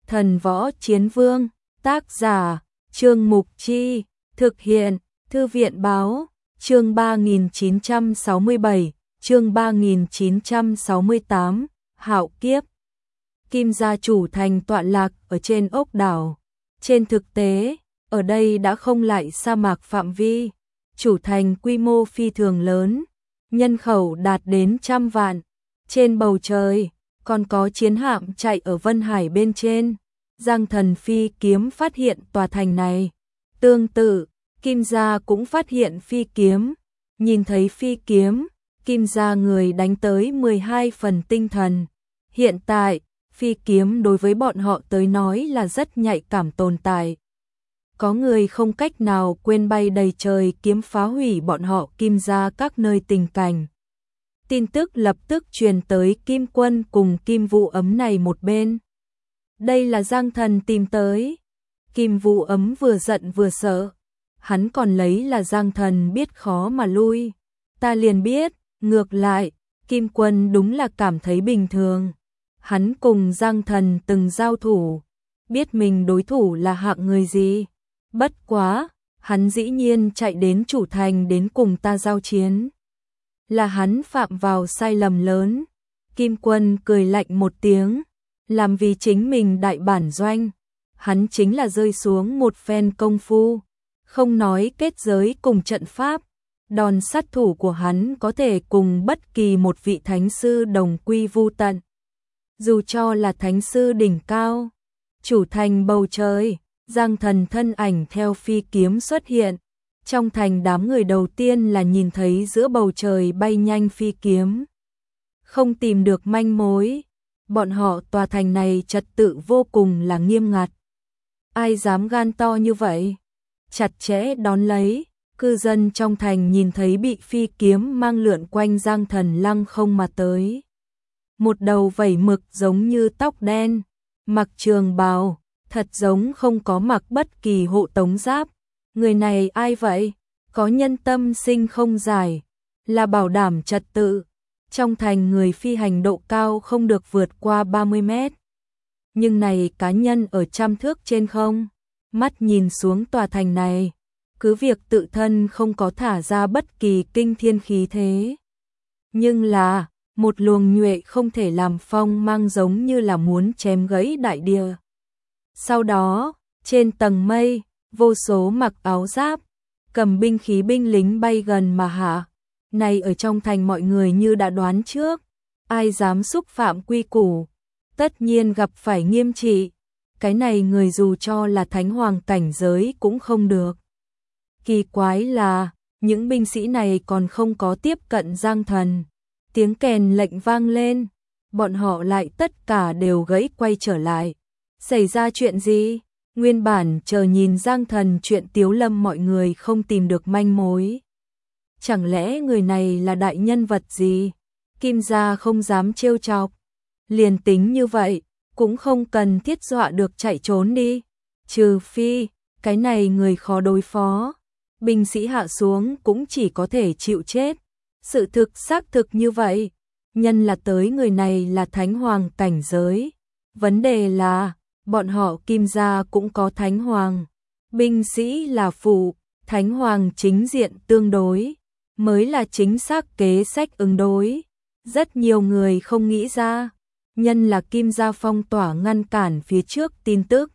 Thần Võ Chiến Vương, tác giả, Trương Mục Chi, thực hiện, Thư viện Báo, chương 3967, chương 3968, Hạo Kiếp. Kim gia chủ thành tọa lạc ở trên ốc đảo. Trên thực tế, ở đây đã không lại sa mạc phạm vi, chủ thành quy mô phi thường lớn, nhân khẩu đạt đến 100 vạn. Trên bầu trời, còn có chiến hạm chạy ở Vân Hải bên trên. Giang Thần phi kiếm phát hiện tòa thành này. Tương tự, Kim gia cũng phát hiện phi kiếm. Nhìn thấy phi kiếm, Kim gia người đánh tới 12 phần tinh thần. Hiện tại, phi kiếm đối với bọn họ tới nói là rất nhạy cảm tồn tại. Có người không cách nào quên bay đầy trời kiếm phá hủy bọn họ Kim gia các nơi tình cảnh. Tin tức lập tức truyền tới Kim Quân cùng Kim Vũ Ấm này một bên. Đây là Giang Thần tìm tới. Kim Vũ Ấm vừa giận vừa sợ. Hắn còn lấy là Giang Thần biết khó mà lui. Ta liền biết, ngược lại, Kim Quân đúng là cảm thấy bình thường. Hắn cùng Giang Thần từng giao thủ, biết mình đối thủ là hạng người gì. Bất quá, hắn dĩ nhiên chạy đến chủ thành đến cùng ta giao chiến. Là hắn phạm vào sai lầm lớn. Kim Quân cười lạnh một tiếng, làm vì chính mình đại bản doanh. Hắn chính là rơi xuống một phen công phu, không nói kết giới cùng trận pháp. Đòn sát thủ của hắn có thể cùng bất kỳ một vị thánh sư đồng quy vu tận. Dù cho là thánh sư đỉnh cao, chủ thành bầu trời, Giang Thần thân ảnh theo phi kiếm xuất hiện. Trong thành đám người đầu tiên là nhìn thấy giữa bầu trời bay nhanh phi kiếm. Không tìm được manh mối, bọn họ tòa thành này trật tự vô cùng là nghiêm ngặt. Ai dám gan to như vậy? Chặt chẽ đón lấy, cư dân trong thành nhìn thấy bị phi kiếm mang lượn quanh Giang Thần lăng không mà tới. Một đầu vẩy mực giống như tóc đen, mặc trường bào, thật giống không có mặc bất kỳ hộ tống giáp. Người này ai vậy? Có nhân tâm sinh không giải, là bảo đảm trật tự. Trong thành người phi hành độ cao không được vượt qua 30 mét. Nhưng này cá nhân ở 100 thước trên không, mắt nhìn xuống tòa thành này, cứ việc tự thân không có thả ra bất kỳ kinh thiên khí thế. Nhưng là, một luồng nhuệ không thể làm phong mang giống như là muốn chém gãy đại địa. Sau đó, trên tầng mây, vô số mặc áo giáp, cầm binh khí binh lính bay gần mà hạ. Này ở trong thành mọi người như đã đoán trước, ai dám xúc phạm quy củ, tất nhiên gặp phải nghiêm trị. Cái này người dù cho là thánh hoàng cảnh giới cũng không được. Kỳ quái là, những binh sĩ này còn không có tiếp cận Giang Thần. Tiếng kèn lệnh vang lên, bọn họ lại tất cả đều gãy quay trở lại. Xảy ra chuyện gì? Nguyên bản chờ nhìn Giang Thần chuyện Tiếu Lâm mọi người không tìm được manh mối. Chẳng lẽ người này là đại nhân vật gì? Kim gia không dám trêu chọc. Liền tính như vậy, cũng không cần thiết dọa được chạy trốn đi. Trừ phi, cái này người khó đối phó. Binh sĩ hạ xuống cũng chỉ có thể chịu chết. Sự thực xác thực như vậy. Nhân là tới người này là thánh hoàng cảnh giới. Vấn đề là, bọn họ Kim gia cũng có thánh hoàng. Binh sĩ là phụ, thánh hoàng chính diện tương đối, mới là chính xác kế sách ứng đối. Rất nhiều người không nghĩ ra, nhân là Kim gia phong tỏa ngăn cản phía trước tin tức.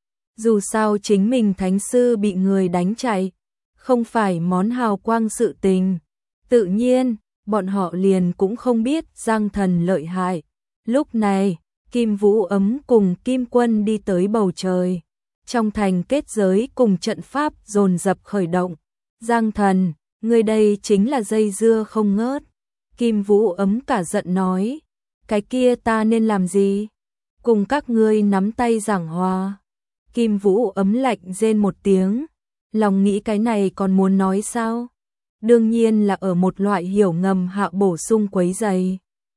Dù sao chính mình thánh sư bị người đánh chạy, không phải món hào quang sự tình. Tự nhiên, bọn họ liền cũng không biết Giang Thần lợi hại. Lúc này, Kim Vũ Ấm cùng Kim Quân đi tới bầu trời. Trong thành kết giới cùng trận pháp dồn dập khởi động. Giang Thần, người đây chính là dây dưa không ngớt. Kim Vũ Ấm cả giận nói. Cái kia ta nên làm gì? Cùng các ngươi nắm tay giảng hòa. Kim Vũ Ấm lạnh rên một tiếng. Lòng nghĩ cái này còn muốn nói sao? Đương nhiên là ở một loại hiểu ngầm hạ bổ sung quấy rầy.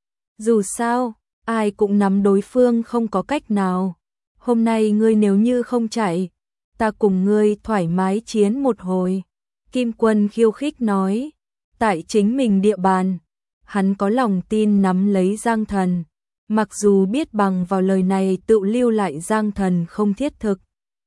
Dù sao, ai cũng nắm đối phương không có cách nào. Hôm nay ngươi nếu như không chạy, ta cùng ngươi thoải mái chiến một hồi. Kim Quân khiêu khích nói. Tại chính mình địa bàn, hắn có lòng tin nắm lấy Giang Thần. Mặc dù biết bằng vào lời này tự lưu lại Giang Thần không thiết thực.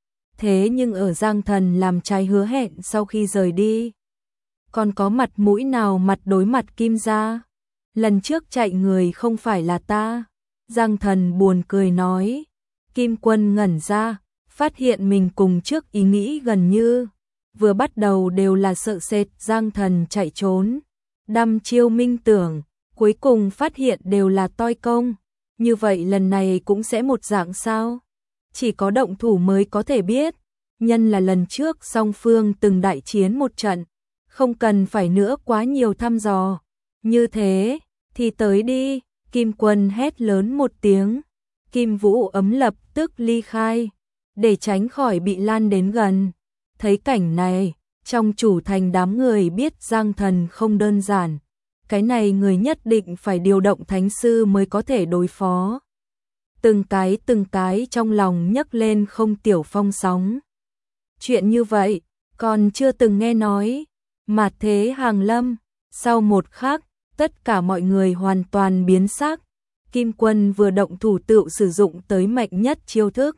Thế nhưng ở Giang Thần làm trái hứa hẹn sau khi rời đi, còn có mặt mũi nào mặt đối mặt Kim gia? Lần trước chạy người không phải là ta. Giang Thần buồn cười nói. Kim Quân ngẩn ra, phát hiện mình cùng trước ý nghĩ gần như. Vừa bắt đầu đều là sợ sệt Giang Thần chạy trốn, đăm chiêu minh tưởng, cuối cùng phát hiện đều là toi công. Như vậy lần này cũng sẽ một dạng sao? Chỉ có động thủ mới có thể biết. Nhân là lần trước song phương từng đại chiến một trận, không cần phải nữa quá nhiều thăm dò. Như thế, thì tới đi, Kim Quân hét lớn một tiếng. Kim Vũ ấm lập tức ly khai, để tránh khỏi bị lan đến gần. Thấy cảnh này, trong chủ thành đám người biết Giang Thần không đơn giản. Cái này người nhất định phải điều động thánh sư mới có thể đối phó. Từng cái trong lòng nhấc lên không tiểu phong sóng. Chuyện như vậy, còn chưa từng nghe nói. Mạt thế hàng lâm, sau một khắc, tất cả mọi người hoàn toàn biến sắc. Kim Quân vừa động thủ tựu sử dụng tới mạnh nhất chiêu thức.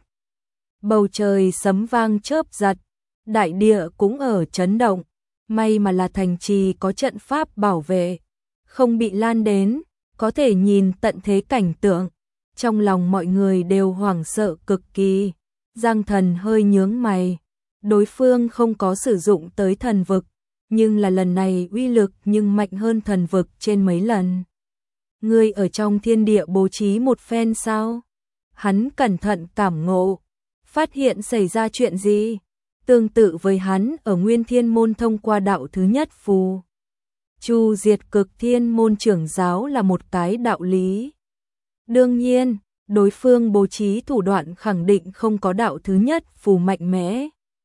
Bầu trời sấm vang chớp giật, đại địa cũng ở chấn động. May mà là thành trì có trận pháp bảo vệ, không bị lan đến, có thể nhìn tận thế cảnh tượng. Trong lòng mọi người đều hoảng sợ cực kỳ. Giang Thần hơi nhướng mày. Đối phương không có sử dụng tới thần vực, nhưng là lần này uy lực nhưng mạnh hơn thần vực trên mấy lần. Ngươi ở trong thiên địa bố trí một phen sao? Hắn cẩn thận cảm ngộ, phát hiện xảy ra chuyện gì? Tương tự với hắn ở Nguyên Thiên Môn thông qua đạo thứ nhất phù Chu diệt Cực Thiên Môn trưởng giáo là một cái đạo lý. Đương nhiên, đối phương bố trí thủ đoạn khẳng định không có đạo thứ nhất phù mạnh mẽ.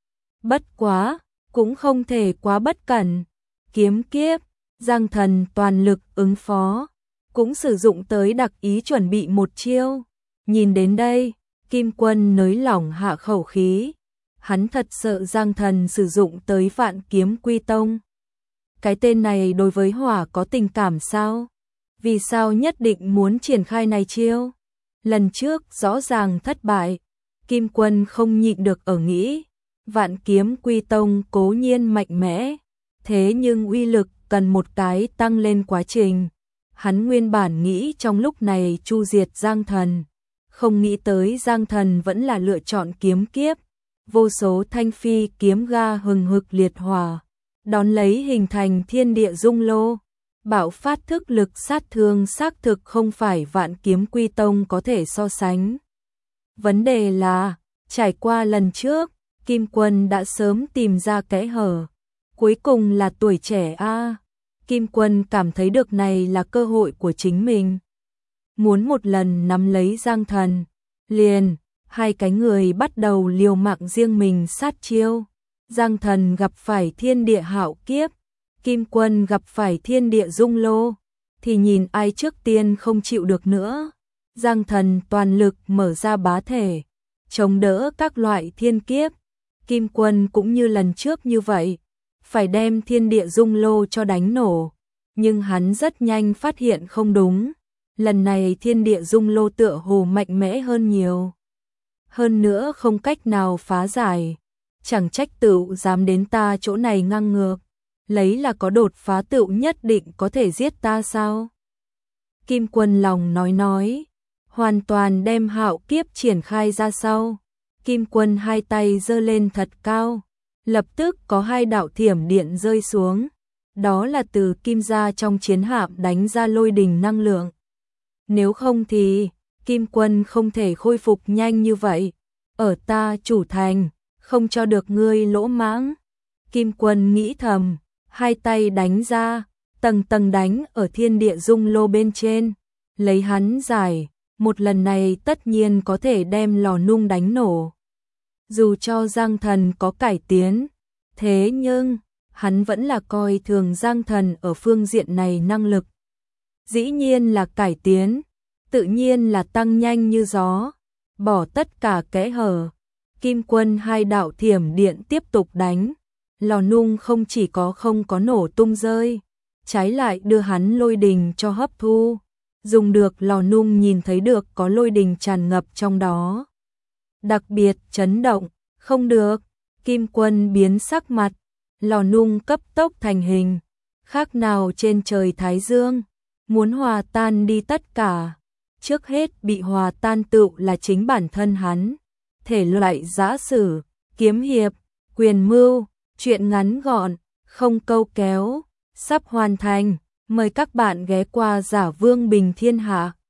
Bất quá, cũng không thể quá bất cẩn. Kiếm kiếp, Giang Thần toàn lực ứng phó, cũng sử dụng tới đặc ý chuẩn bị một chiêu. Nhìn đến đây, Kim Quân nới lỏng hạ khẩu khí. Hắn thật sợ Giang Thần sử dụng tới Vạn Kiếm Quy Tông. Cái tên này đối với hỏa có tình cảm sao? Vì sao nhất định muốn triển khai này chiêu? Lần trước rõ ràng thất bại. Kim Quân không nhịn được ở nghĩ. Vạn Kiếm Quy Tông cố nhiên mạnh mẽ, thế nhưng uy lực cần một cái tăng lên quá trình. Hắn nguyên bản nghĩ trong lúc này chu diệt Giang Thần, không nghĩ tới Giang Thần vẫn là lựa chọn kiếm kiếp. Vô số thanh phi kiếm ga hừng hực liệt hỏa, đón lấy hình thành thiên địa dung lô. Bạo phát thức lực sát thương xác thực không phải Vạn Kiếm Quy Tông có thể so sánh. Vấn đề là, trải qua lần trước, Kim Quân đã sớm tìm ra kẽ hở. Cuối cùng là tuổi trẻ a. Kim Quân cảm thấy được này là cơ hội của chính mình. Muốn một lần nắm lấy Giang Thần. Liền, hai cái người bắt đầu liều mạng riêng mình sát chiêu. Giang Thần gặp phải thiên địa hạo kiếp, Kim Quân gặp phải thiên địa dung lô. Thì nhìn ai trước tiên không chịu được nữa. Giang Thần toàn lực mở ra bá thể, chống đỡ các loại thiên kiếp. Kim Quân cũng như lần trước như vậy, phải đem thiên địa dung lô cho đánh nổ. Nhưng hắn rất nhanh phát hiện không đúng. Lần này thiên địa dung lô tựa hồ mạnh mẽ hơn nhiều. Hơn nữa không cách nào phá giải. Chẳng trách tựu dám đến ta chỗ này ngang ngược. Lấy là có đột phá tựu nhất định có thể giết ta sao? Kim Quân lòng nói. Hoàn toàn đem hạo kiếp triển khai ra sau. Kim Quân hai tay giơ lên thật cao, lập tức có hai đạo thiểm điện rơi xuống. Đó là từ Kim gia trong chiến hạm đánh ra lôi đình năng lượng. Nếu không thì, Kim Quân không thể khôi phục nhanh như vậy. Ở ta chủ thành, không cho được ngươi lỗ mãng. Kim Quân nghĩ thầm, hai tay đánh ra, tầng tầng đánh ở thiên địa dung lô bên trên. Lấy hắn giải, một lần này tất nhiên có thể đem lò nung đánh nổ. Dù cho Giang Thần có cải tiến, thế nhưng hắn vẫn là coi thường Giang Thần ở phương diện này năng lực. Dĩ nhiên là cải tiến, tự nhiên là tăng nhanh như gió, bỏ tất cả kẽ hở. Kim Quân hai đạo thiểm điện tiếp tục đánh, lò nung không chỉ có không có nổ tung rơi, trái lại đưa hắn lôi đình cho hấp thu. dùng được lò nung nhìn thấy được có lôi đình tràn ngập trong đó. Đặc biệt chấn động, không được, Kim Quân biến sắc mặt, lò nung cấp tốc thành hình, khác nào trên trời thái dương, muốn hòa tan đi tất cả. Trước hết bị hòa tan tựu là chính bản thân hắn. Thể loại giã sử, kiếm hiệp, quyền mưu, truyện ngắn gọn, không câu kéo, sắp hoàn thành. Mời các bạn ghé qua Giả Vương Bình Thiên Hạ.